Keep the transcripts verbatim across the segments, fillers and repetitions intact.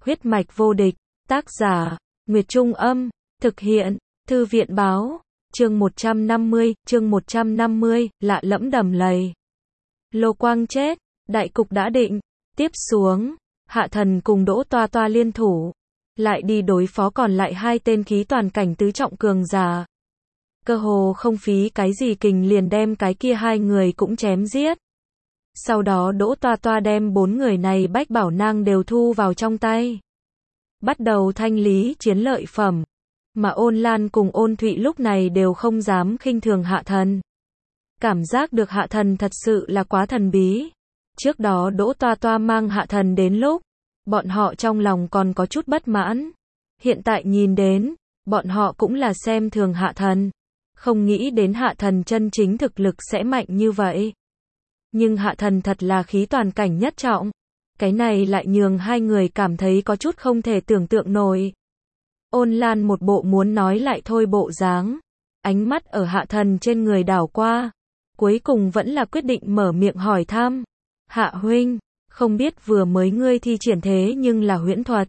Huyết mạch vô địch, tác giả, Nguyệt Trung Âm, thực hiện, Thư viện Báo, chương một trăm năm mươi, chương một trăm năm mươi, lạ lẫm đầm lầy. Lô Quang chết, đại cục đã định, tiếp xuống, Hạ Thần cùng Đỗ Toa Toa liên thủ, lại đi đối phó còn lại hai tên khí toàn cảnh tứ trọng cường giả. Cơ hồ không phí cái gì kình liền đem cái kia hai người cũng chém giết. Sau đó Đỗ Toa Toa đem bốn người này bách bảo nang đều thu vào trong tay. Bắt đầu thanh lý chiến lợi phẩm. Mà Ôn Lan cùng Ôn Thụy lúc này đều không dám khinh thường Hạ Thần. Cảm giác được Hạ Thần thật sự là quá thần bí. Trước đó Đỗ Toa Toa mang Hạ Thần đến lúc, bọn họ trong lòng còn có chút bất mãn. Hiện tại nhìn đến, bọn họ cũng là xem thường Hạ Thần. Không nghĩ đến Hạ Thần chân chính thực lực sẽ mạnh như vậy. Nhưng Hạ Thần thật là khí toàn cảnh nhất trọng. Cái này lại nhường hai người cảm thấy có chút không thể tưởng tượng nổi. Ôn Lan một bộ muốn nói lại thôi bộ dáng. Ánh mắt ở Hạ Thần trên người đảo qua. Cuối cùng vẫn là quyết định mở miệng hỏi thăm. Hạ huynh, không biết vừa mới ngươi thi triển thế nhưng là huyễn thuật.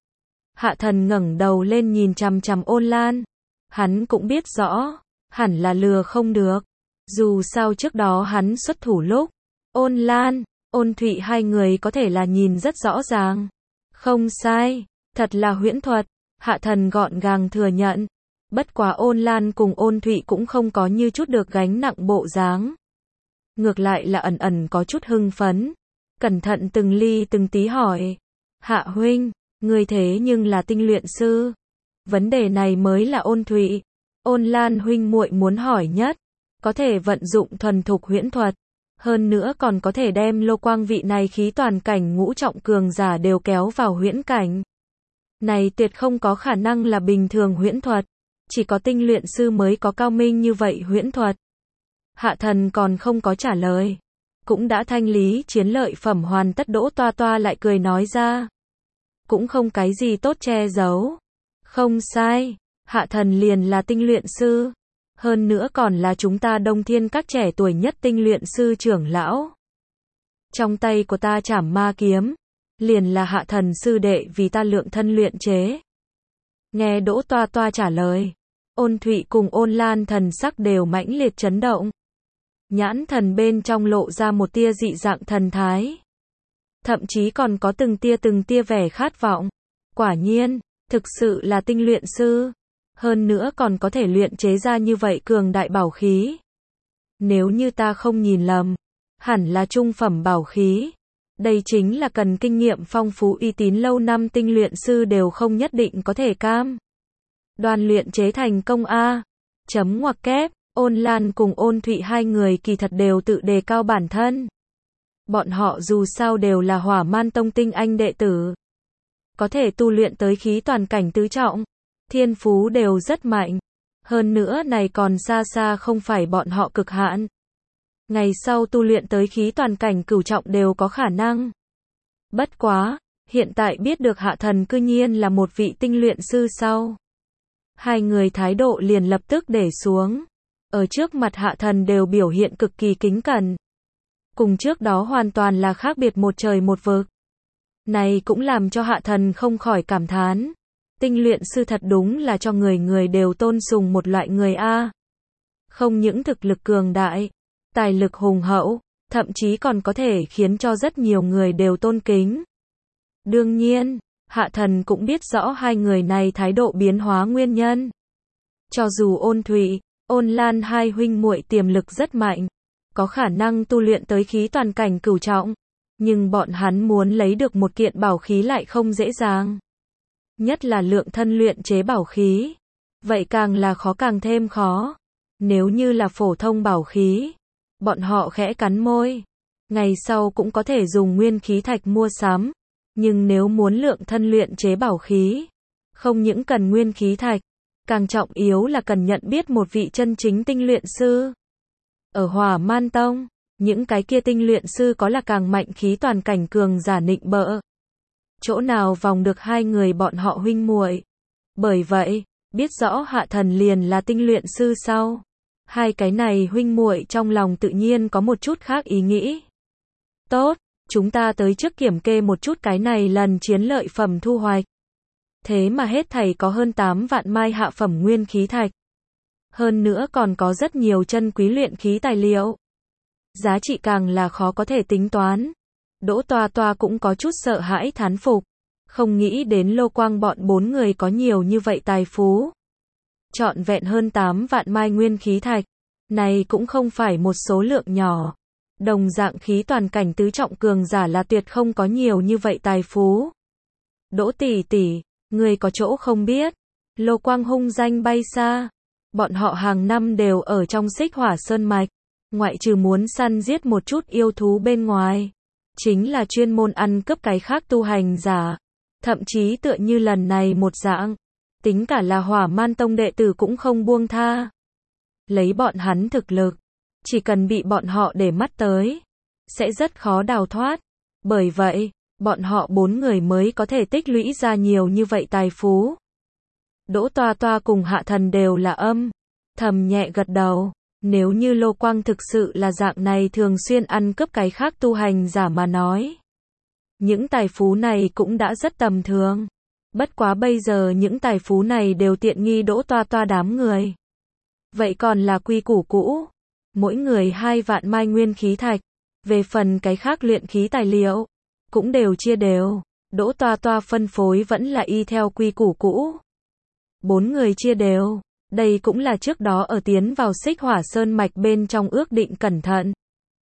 Hạ Thần ngẩng đầu lên nhìn chằm chằm Ôn Lan. Hắn cũng biết rõ, hẳn là lừa không được. Dù sao trước đó hắn xuất thủ lúc, Ôn Lan, Ôn Thụy hai người có thể là nhìn rất rõ ràng. Không sai, thật là huyễn thuật, Hạ Thần gọn gàng thừa nhận. Bất quá Ôn Lan cùng Ôn Thụy cũng không có như chút được gánh nặng bộ dáng. Ngược lại là ẩn ẩn có chút hưng phấn. Cẩn thận từng ly từng tí hỏi. Hạ huynh, người thế nhưng là tinh luyện sư. Vấn đề này mới là Ôn Thụy, Ôn Lan huynh muội muốn hỏi nhất. Có thể vận dụng thuần thục huyễn thuật. Hơn nữa còn có thể đem Lô Quang vị này khí toàn cảnh ngũ trọng cường giả đều kéo vào huyễn cảnh. Này tuyệt không có khả năng là bình thường huyễn thuật. Chỉ có tinh luyện sư mới có cao minh như vậy huyễn thuật. Hạ Thần còn không có trả lời. Cũng đã thanh lý chiến lợi phẩm hoàn tất. Đỗ Toa Toa lại cười nói ra. Cũng không cái gì tốt che giấu. Không sai, Hạ Thần liền là tinh luyện sư. Hơn nữa còn là chúng ta Đông Thiên các trẻ tuổi nhất tinh luyện sư trưởng lão. Trong tay của ta trảm ma kiếm, liền là Hạ Thần sư đệ vì ta lượng thân luyện chế. Nghe Đỗ Toa Toa trả lời, Ôn Thụy cùng Ôn Lan thần sắc đều mãnh liệt chấn động. Nhãn thần bên trong lộ ra một tia dị dạng thần thái. Thậm chí còn có từng tia từng tia vẻ khát vọng. Quả nhiên, thực sự là tinh luyện sư. Hơn nữa còn có thể luyện chế ra như vậy cường đại bảo khí. Nếu như ta không nhìn lầm, hẳn là trung phẩm bảo khí. Đây chính là cần kinh nghiệm phong phú uy tín lâu năm tinh luyện sư đều không nhất định có thể cam. Đoàn luyện chế thành công A. Chấm ngoặc kép, Ôn Lan cùng Ôn Thụy hai người kỳ thật đều tự đề cao bản thân. Bọn họ dù sao đều là Hỏa Man Tông tinh anh đệ tử. Có thể tu luyện tới khí toàn cảnh tứ trọng. Thiên phú đều rất mạnh. Hơn nữa này còn xa xa không phải bọn họ cực hạn. Ngày sau tu luyện tới khí toàn cảnh cửu trọng đều có khả năng. Bất quá, hiện tại biết được Hạ Thần cư nhiên là một vị tinh luyện sư sau. Hai người thái độ liền lập tức để xuống. Ở trước mặt Hạ Thần đều biểu hiện cực kỳ kính cẩn. Cùng trước đó hoàn toàn là khác biệt một trời một vực. Này cũng làm cho Hạ Thần không khỏi cảm thán. Tinh luyện sư thật đúng là cho người người đều tôn sùng một loại người A. Không những thực lực cường đại, tài lực hùng hậu, thậm chí còn có thể khiến cho rất nhiều người đều tôn kính. Đương nhiên, Hạ Thần cũng biết rõ hai người này thái độ biến hóa nguyên nhân. Cho dù Ôn Thụy, Ôn Lan hai huynh muội tiềm lực rất mạnh, có khả năng tu luyện tới khí toàn cảnh cửu trọng, nhưng bọn hắn muốn lấy được một kiện bảo khí lại không dễ dàng. Nhất là lượng thân luyện chế bảo khí. Vậy càng là khó càng thêm khó. Nếu như là phổ thông bảo khí, bọn họ khẽ cắn môi. Ngày sau cũng có thể dùng nguyên khí thạch mua sắm. Nhưng nếu muốn lượng thân luyện chế bảo khí, không những cần nguyên khí thạch, càng trọng yếu là cần nhận biết một vị chân chính tinh luyện sư. Ở Hỏa Man Tông, những cái kia tinh luyện sư có là càng mạnh khí toàn cảnh cường giả nịnh bợ. Chỗ nào vòng được hai người bọn họ huynh muội. Bởi vậy, biết rõ Hạ Thần liền là tinh luyện sư sau. Hai cái này huynh muội trong lòng tự nhiên có một chút khác ý nghĩ. Tốt, chúng ta tới trước kiểm kê một chút cái này lần chiến lợi phẩm thu hoạch. Thế mà hết thảy có hơn tám vạn mai hạ phẩm nguyên khí thạch. Hơn nữa còn có rất nhiều chân quý luyện khí tài liệu. Giá trị càng là khó có thể tính toán. Đỗ Toa Toa cũng có chút sợ hãi thán phục. Không nghĩ đến Lô Quang bọn bốn người có nhiều như vậy tài phú. Trọn vẹn hơn tám vạn mai nguyên khí thạch. Này cũng không phải một số lượng nhỏ. Đồng dạng khí toàn cảnh tứ trọng cường giả là tuyệt không có nhiều như vậy tài phú. Đỗ tỷ tỷ, người có chỗ không biết. Lô Quang hung danh bay xa. Bọn họ hàng năm đều ở trong Xích Hỏa Sơn Mạch. Ngoại trừ muốn săn giết một chút yêu thú bên ngoài. Chính là chuyên môn ăn cướp cái khác tu hành giả. Thậm chí tựa như lần này một dạng. Tính cả là Hỏa Man Tông đệ tử cũng không buông tha. Lấy bọn hắn thực lực. Chỉ cần bị bọn họ để mắt tới. Sẽ rất khó đào thoát. Bởi vậy, bọn họ bốn người mới có thể tích lũy ra nhiều như vậy tài phú. Đỗ Toa Toa cùng Hạ Thần đều là âm. Thầm nhẹ gật đầu. Nếu như Lô Quang thực sự là dạng này thường xuyên ăn cướp cái khác tu hành giả mà nói. Những tài phú này cũng đã rất tầm thường. Bất quá bây giờ những tài phú này đều tiện nghi Đỗ Toa Toa đám người. Vậy còn là quy củ cũ. Mỗi người hai vạn mai nguyên khí thạch. Về phần cái khác luyện khí tài liệu. Cũng đều chia đều. Đỗ Toa Toa phân phối vẫn là y theo quy củ cũ. Bốn người chia đều. Đây cũng là trước đó ở tiến vào Xích Hỏa Sơn Mạch bên trong ước định cẩn thận.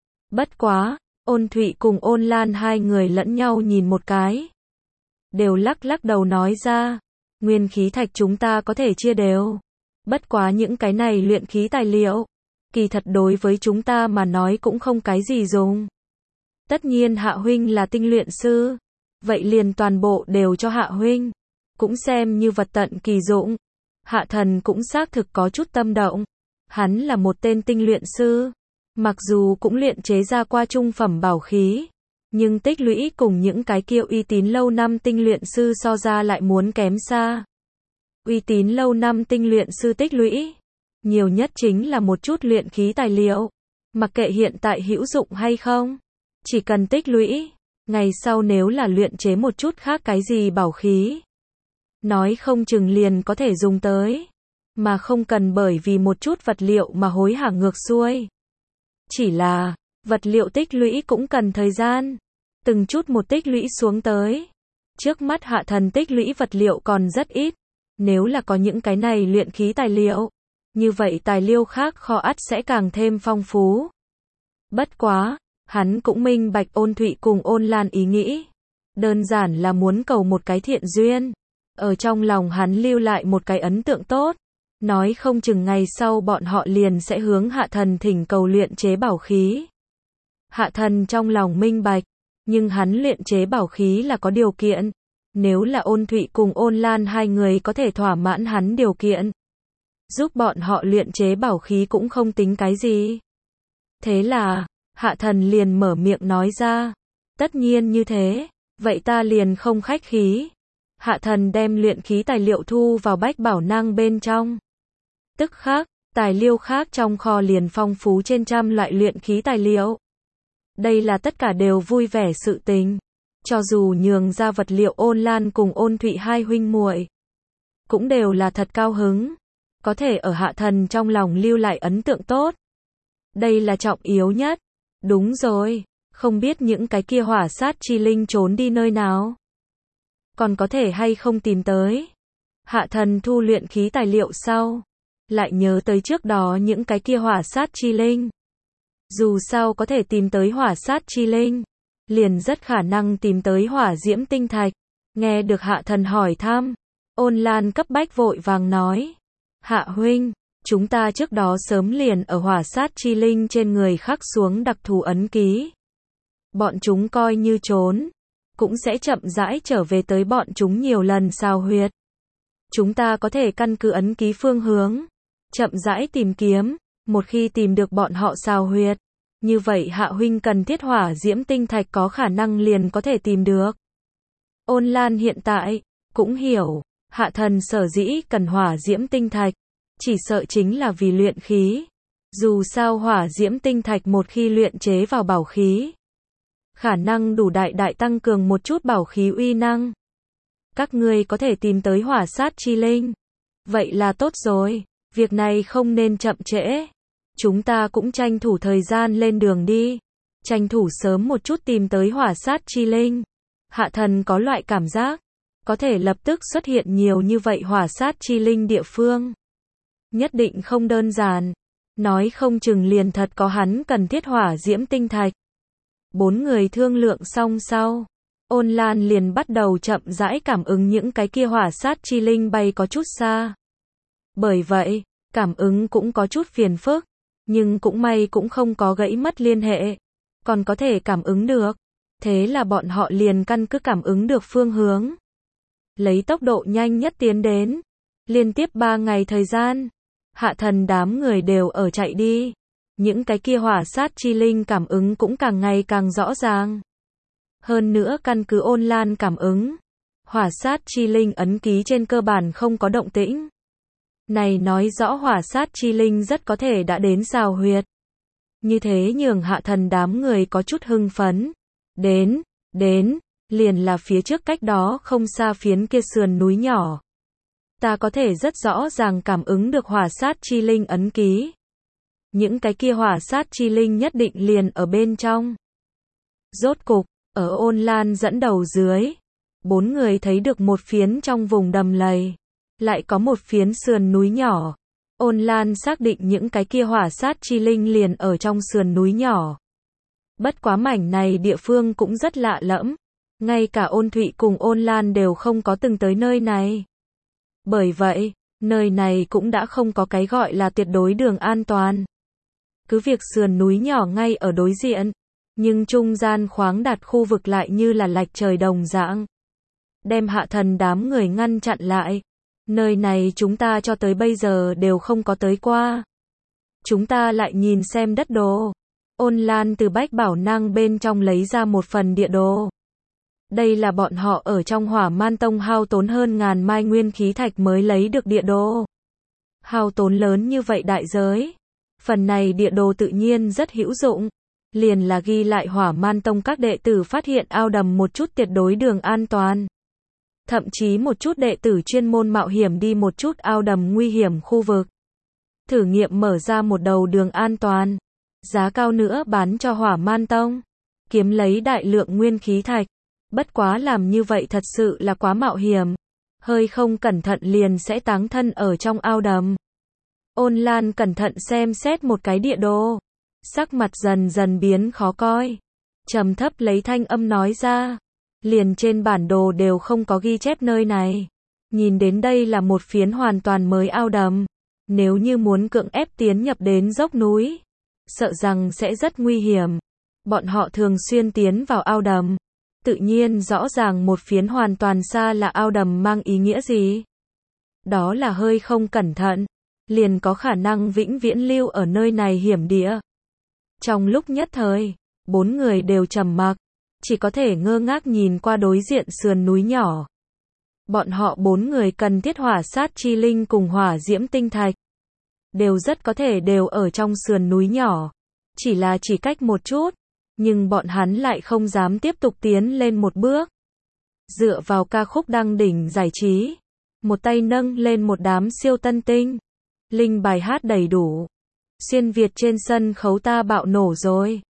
Bất quá, Ôn Thụy cùng Ôn Lan hai người lẫn nhau nhìn một cái. Đều lắc lắc đầu nói ra. Nguyên khí thạch chúng ta có thể chia đều. Bất quá những cái này luyện khí tài liệu. Kỳ thật đối với chúng ta mà nói cũng không cái gì dùng. Tất nhiên Hạ huynh là tinh luyện sư. Vậy liền toàn bộ đều cho Hạ huynh. Cũng xem như vật tận kỳ dụng. Hạ Thần cũng xác thực có chút tâm động. Hắn là một tên tinh luyện sư. Mặc dù cũng luyện chế ra qua trung phẩm bảo khí. Nhưng tích lũy cùng những cái kia uy tín lâu năm tinh luyện sư so ra lại muốn kém xa. Uy tín lâu năm tinh luyện sư tích lũy. Nhiều nhất chính là một chút luyện khí tài liệu. Mặc kệ hiện tại hữu dụng hay không. Chỉ cần tích lũy. Ngày sau nếu là luyện chế một chút khác cái gì bảo khí. Nói không chừng liền có thể dùng tới. Mà không cần bởi vì một chút vật liệu mà hối hả ngược xuôi. Chỉ là, vật liệu tích lũy cũng cần thời gian. Từng chút một tích lũy xuống tới. Trước mắt Hạ Thần tích lũy vật liệu còn rất ít. Nếu là có những cái này luyện khí tài liệu. Như vậy tài liệu khác kho ắt sẽ càng thêm phong phú. Bất quá, hắn cũng minh bạch Ôn Thụy cùng Ôn Lan ý nghĩ. Đơn giản là muốn cầu một cái thiện duyên. Ở trong lòng hắn lưu lại một cái ấn tượng tốt. Nói không chừng ngày sau bọn họ liền sẽ hướng Hạ Thần thỉnh cầu luyện chế bảo khí. Hạ Thần trong lòng minh bạch. Nhưng hắn luyện chế bảo khí là có điều kiện. Nếu là Ôn Thụy cùng Ôn Lan hai người có thể thỏa mãn hắn điều kiện. Giúp bọn họ luyện chế bảo khí cũng không tính cái gì. Thế là, Hạ Thần liền mở miệng nói ra. Tất nhiên như thế. Vậy ta liền không khách khí. Hạ Thần đem luyện khí tài liệu thu vào bách bảo năng bên trong. Tức khác, tài liệu khác trong kho liền phong phú trên trăm loại luyện khí tài liệu. Đây là tất cả đều vui vẻ sự tình. Cho dù nhường ra vật liệu Ôn Lan cùng Ôn Thụy hai huynh muội, cũng đều là thật cao hứng. Có thể ở Hạ Thần trong lòng lưu lại ấn tượng tốt. Đây là trọng yếu nhất. Đúng rồi, không biết những cái kia hỏa sát chi linh trốn đi nơi nào. Còn có thể hay không tìm tới. Hạ Thần thu luyện khí tài liệu sau. Lại nhớ tới trước đó những cái kia hỏa sát chi linh. Dù sao có thể tìm tới hỏa sát chi linh. Liền rất khả năng tìm tới hỏa diễm tinh thạch. Nghe được Hạ Thần hỏi thăm. Ôn Lan cấp bách vội vàng nói. Hạ huynh, chúng ta trước đó sớm liền ở hỏa sát chi linh trên người khắc xuống đặc thù ấn ký. Bọn chúng coi như trốn. Cũng sẽ chậm rãi trở về tới bọn chúng nhiều lần sao huyệt. Chúng ta có thể căn cứ ấn ký phương hướng. Chậm rãi tìm kiếm. Một khi tìm được bọn họ sao huyệt. Như vậy Hạ huynh cần thiết hỏa diễm tinh thạch có khả năng liền có thể tìm được. Ôn Lan hiện tại, cũng hiểu. Hạ Thần sở dĩ cần hỏa diễm tinh thạch. Chỉ sợ chính là vì luyện khí. Dù sao hỏa diễm tinh thạch một khi luyện chế vào bảo khí. khả năng đủ đại đại tăng cường một chút bảo khí uy năng. Các ngươi có thể tìm tới hỏa sát chi linh. Vậy là tốt rồi, việc này không nên chậm trễ. Chúng ta cũng tranh thủ thời gian lên đường đi. Tranh thủ sớm một chút tìm tới hỏa sát chi linh. Hạ thần có loại cảm giác, có thể lập tức xuất hiện nhiều như vậy hỏa sát chi linh địa phương. Nhất định không đơn giản. Nói không chừng liền thật có hắn cần thiết hỏa diễm tinh thạch. Bốn người thương lượng xong sau, Ôn Lan liền bắt đầu chậm rãi cảm ứng những cái kia hỏa sát chi linh bay có chút xa. Bởi vậy, cảm ứng cũng có chút phiền phức, nhưng cũng may cũng không có gãy mất liên hệ, còn có thể cảm ứng được. Thế là bọn họ liền căn cứ cảm ứng được phương hướng, lấy tốc độ nhanh nhất tiến đến. Liên tiếp ba ngày thời gian, Hạ thần đám người đều ở chạy đi. Những cái kia hỏa sát chi linh cảm ứng cũng càng ngày càng rõ ràng. Hơn nữa căn cứ Ôn Lan cảm ứng, hỏa sát chi linh ấn ký trên cơ bản không có động tĩnh. Này nói rõ hỏa sát chi linh rất có thể đã đến xào huyệt. Như thế nhường hạ thần đám người có chút hưng phấn. Đến, đến, liền là phía trước cách đó không xa phiến kia sườn núi nhỏ. Ta có thể rất rõ ràng cảm ứng được hỏa sát chi linh ấn ký. Những cái kia hỏa sát chi linh nhất định liền ở bên trong. Rốt cục, ở Ôn Lan dẫn đầu dưới, bốn người thấy được một phiến trong vùng đầm lầy, lại có một phiến sườn núi nhỏ. Ôn Lan xác định những cái kia hỏa sát chi linh liền ở trong sườn núi nhỏ. Bất quá mảnh này địa phương cũng rất lạ lẫm, ngay cả Ôn Thụy cùng Ôn Lan đều không có từng tới nơi này. Bởi vậy, nơi này cũng đã không có cái gọi là tuyệt đối đường an toàn. Cứ việc sườn núi nhỏ ngay ở đối diện, nhưng trung gian khoáng đạt khu vực lại như là lạch trời đồng dạng, đem hạ thần đám người ngăn chặn lại. Nơi này chúng ta cho tới bây giờ đều không có tới qua. Chúng ta lại nhìn xem đất đồ. Ôn Lan từ bách bảo năng bên trong lấy ra một phần địa đồ. Đây là bọn họ ở trong Hỏa Man Tông hao tốn hơn ngàn mai nguyên khí thạch mới lấy được địa đồ. Hao tốn lớn như vậy đại giới. Phần này địa đồ tự nhiên rất hữu dụng. Liền là ghi lại Hỏa Man Tông các đệ tử phát hiện ao đầm một chút tuyệt đối đường an toàn. Thậm chí một chút đệ tử chuyên môn mạo hiểm đi một chút ao đầm nguy hiểm khu vực. Thử nghiệm mở ra một đầu đường an toàn. Giá cao nữa bán cho Hỏa Man Tông. Kiếm lấy đại lượng nguyên khí thạch. Bất quá làm như vậy thật sự là quá mạo hiểm. Hơi không cẩn thận liền sẽ táng thân ở trong ao đầm. Ôn Lan cẩn thận xem xét một cái địa đồ. Sắc mặt dần dần biến khó coi. Trầm thấp lấy thanh âm nói ra. Liền trên bản đồ đều không có ghi chép nơi này. Nhìn đến đây là một phiến hoàn toàn mới ao đầm. Nếu như muốn cưỡng ép tiến nhập đến dốc núi, sợ rằng sẽ rất nguy hiểm. Bọn họ thường xuyên tiến vào ao đầm. Tự nhiên rõ ràng một phiến hoàn toàn xa là ao đầm mang ý nghĩa gì. Đó là hơi không cẩn thận, liền có khả năng vĩnh viễn lưu ở nơi này hiểm địa. Trong lúc nhất thời, bốn người đều trầm mặc, chỉ có thể ngơ ngác nhìn qua đối diện sườn núi nhỏ. Bọn họ bốn người cần thiết hỏa sát chi linh cùng hỏa diễm tinh thạch. Đều rất có thể đều ở trong sườn núi nhỏ. Chỉ là chỉ cách một chút. Nhưng bọn hắn lại không dám tiếp tục tiến lên một bước. Dựa vào ca khúc đăng đỉnh giải trí. Một tay nâng lên một đám siêu tân tinh. Linh bài hát đầy đủ. Xuyên Việt trên sân khấu ta bạo nổ rồi.